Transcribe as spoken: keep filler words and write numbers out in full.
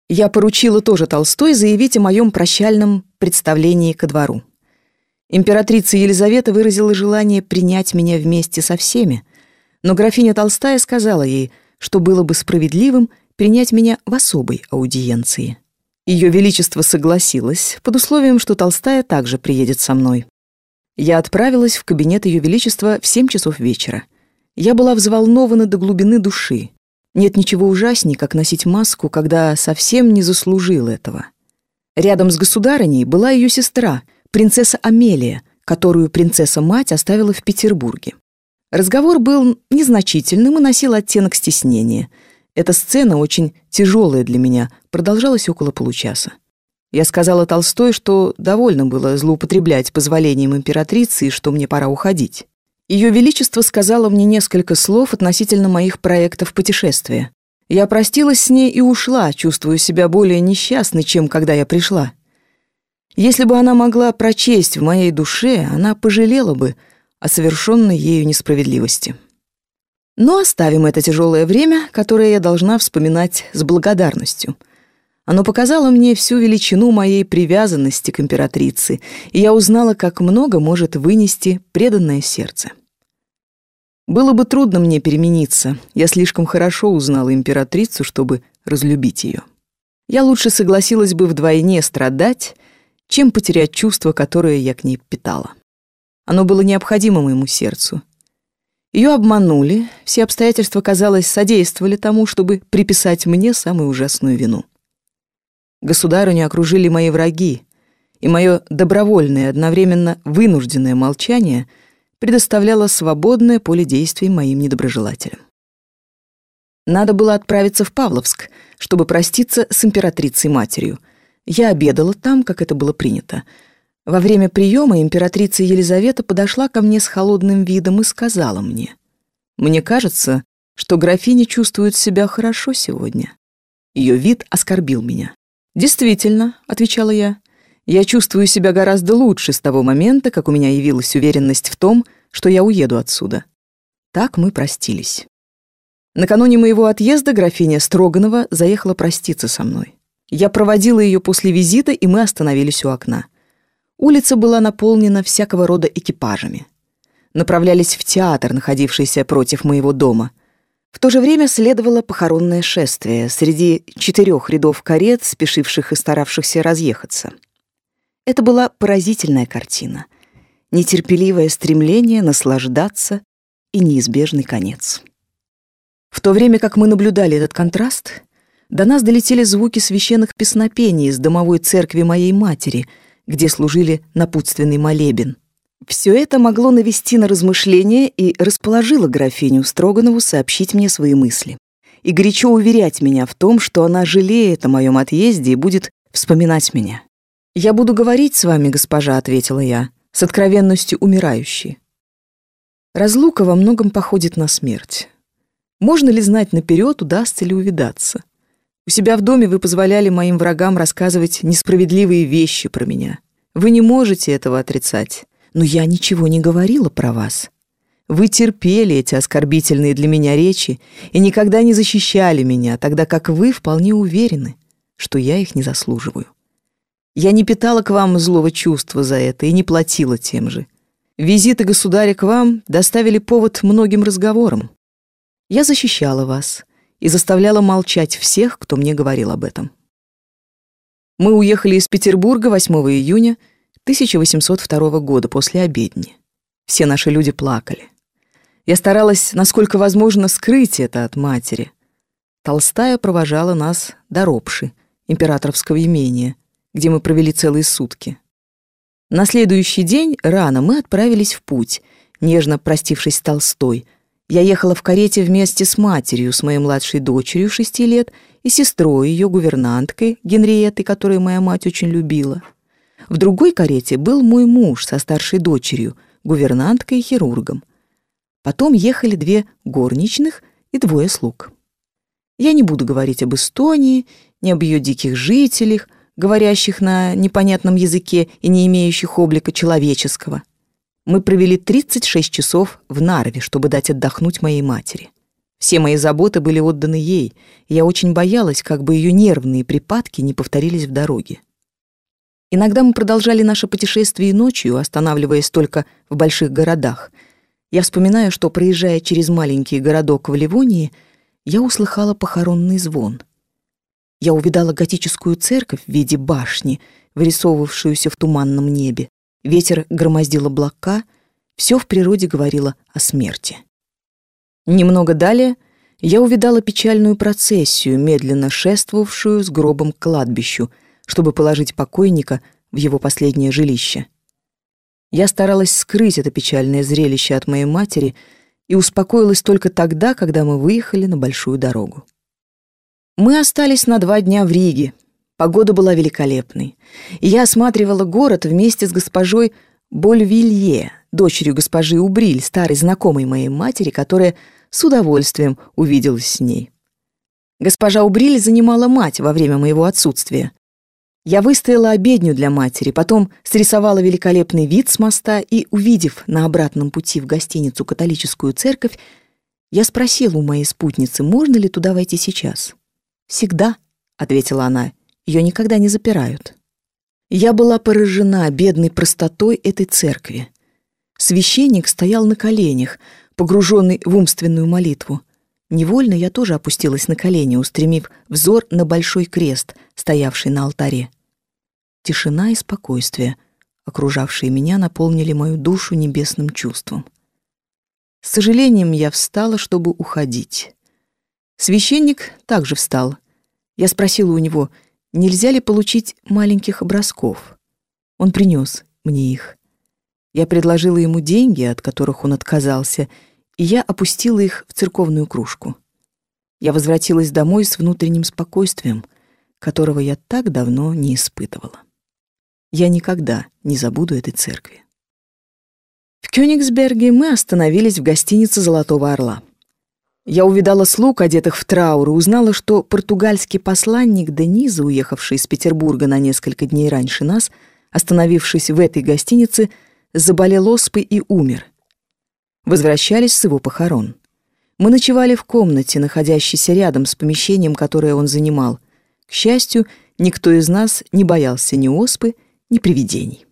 Я поручила тоже Толстой заявить о моем прощальном представлении ко двору. Императрица Елизавета выразила желание принять меня вместе со всеми, но графиня Толстая сказала ей, что было бы справедливым принять меня в особой аудиенции. Ее Величество согласилось под условием, что Толстая также приедет со мной. Я отправилась в кабинет Ее Величества в семь часов вечера. Я была взволнована до глубины души. Нет ничего ужасней, как носить маску, когда совсем не заслужил этого. Рядом с государыней была ее сестра, принцесса Амелия, которую принцесса-мать оставила в Петербурге. Разговор был незначительным и носил оттенок стеснения. Эта сцена, очень тяжелая для меня, продолжалась около получаса. Я сказала Толстой, что довольно было злоупотреблять позволением императрицы и что мне пора уходить. Ее Величество сказала мне несколько слов относительно моих проектов путешествия. Я простилась с ней и ушла, чувствуя себя более несчастной, чем когда я пришла. Если бы она могла прочесть в моей душе, она пожалела бы о совершенной ею несправедливости. Но оставим это тяжелое время, которое я должна вспоминать с благодарностью. Оно показало мне всю величину моей привязанности к императрице, и я узнала, как много может вынести преданное сердце. Было бы трудно мне перемениться, я слишком хорошо узнала императрицу, чтобы разлюбить ее. Я лучше согласилась бы вдвойне страдать, чем потерять чувство, которое я к ней питала. Оно было необходимо моему сердцу. Ее обманули, все обстоятельства, казалось, содействовали тому, чтобы приписать мне самую ужасную вину. Государыню окружили мои враги, и мое добровольное и одновременно вынужденное молчание предоставляло свободное поле действий моим недоброжелателям. Надо было отправиться в Павловск, чтобы проститься с императрицей-матерью. Я обедала там, как это было принято. Во время приема императрица Елизавета подошла ко мне с холодным видом и сказала мне: «Мне кажется, что графиня чувствует себя хорошо сегодня». Ее вид оскорбил меня. «Действительно», — отвечала я, — «я чувствую себя гораздо лучше с того момента, как у меня явилась уверенность в том, что я уеду отсюда». Так мы простились. Накануне моего отъезда графиня Строганова заехала проститься со мной. Я проводила ее после визита, и мы остановились у окна. Улица была наполнена всякого рода экипажами. Направлялись в театр, находившийся против моего дома. В то же время следовало похоронное шествие среди четырех рядов карет, спешивших и старавшихся разъехаться. Это была поразительная картина. Нетерпеливое стремление наслаждаться и неизбежный конец. В то время как мы наблюдали этот контраст, до нас долетели звуки священных песнопений из домовой церкви моей матери, где служили напутственный молебен. Все это могло навести на размышления и расположило графиню Строганову сообщить мне свои мысли и горячо уверять меня в том, что она жалеет о моем отъезде и будет вспоминать меня. «Я буду говорить с вами, госпожа», — ответила я, с откровенностью умирающей. Разлука во многом походит на смерть. Можно ли знать наперед, удастся ли увидаться? У себя в доме вы позволяли моим врагам рассказывать несправедливые вещи про меня. Вы не можете этого отрицать. Но я ничего не говорила про вас. Вы терпели эти оскорбительные для меня речи и никогда не защищали меня, тогда как вы вполне уверены, что я их не заслуживаю. Я не питала к вам злого чувства за это и не платила тем же. Визиты государя к вам доставили повод многим разговорам. Я защищала вас и заставляла молчать всех, кто мне говорил об этом. Мы уехали из Петербурга восьмого июня тысяча восемьсот второго года после обедни. Все наши люди плакали. Я старалась, насколько возможно, скрыть это от матери. Толстая провожала нас до Ропши, императорского имения, где мы провели целые сутки. На следующий день рано мы отправились в путь, нежно простившись с Толстой. Я ехала в карете вместе с матерью, с моей младшей дочерью шести лет и сестрой, ее гувернанткой Генриеттой, которую моя мать очень любила. В другой карете был мой муж со старшей дочерью, гувернанткой и хирургом. Потом ехали две горничных и двое слуг. Я не буду говорить об Эстонии, ни об ее диких жителях, говорящих на непонятном языке и не имеющих облика человеческого. Мы провели тридцать шесть часов в Нарве, чтобы дать отдохнуть моей матери. Все мои заботы были отданы ей, и я очень боялась, как бы ее нервные припадки не повторились в дороге. Иногда мы продолжали наше путешествие ночью, останавливаясь только в больших городах. Я вспоминаю, что, проезжая через маленький городок в Ливонии, я услыхала похоронный звон. Я увидала готическую церковь в виде башни, вырисовывавшуюся в туманном небе. Ветер громоздил облака, все в природе говорило о смерти. Немного далее я увидала печальную процессию, медленно шествовавшую с гробом к кладбищу, чтобы положить покойника в его последнее жилище. Я старалась скрыть это печальное зрелище от моей матери и успокоилась только тогда, когда мы выехали на большую дорогу. Мы остались на два дня в Риге. Погода была великолепной, и я осматривала город вместе с госпожой Больвилье, дочерью госпожи Убриль, старой знакомой моей матери, которая с удовольствием увиделась с ней. Госпожа Убриль занимала мать во время моего отсутствия. Я выстояла обедню для матери, потом срисовала великолепный вид с моста и, увидев на обратном пути в гостиницу католическую церковь, я спросила у моей спутницы, можно ли туда войти сейчас. «Всегда», — ответила она, — «ее никогда не запирают». Я была поражена бедной простотой этой церкви. Священник стоял на коленях, погруженный в умственную молитву. Невольно я тоже опустилась на колени, устремив взор на большой крест, стоявший на алтаре. Тишина и спокойствие, окружавшие меня, наполнили мою душу небесным чувством. С сожалением я встала, чтобы уходить. Священник также встал. Я спросила у него, нельзя ли получить маленьких образков. Он принес мне их. Я предложила ему деньги, от которых он отказался, и я опустила их в церковную кружку. Я возвратилась домой с внутренним спокойствием, которого я так давно не испытывала. Я никогда не забуду этой церкви. В Кёнигсберге мы остановились в гостинице «Золотого орла». Я увидала слуг, одетых в траур, и узнала, что португальский посланник Дениза, уехавший из Петербурга на несколько дней раньше нас, остановившись в этой гостинице, заболел оспой и умер. Возвращались с его похорон. Мы ночевали в комнате, находящейся рядом с помещением, которое он занимал. К счастью, никто из нас не боялся ни оспы, ни привидений.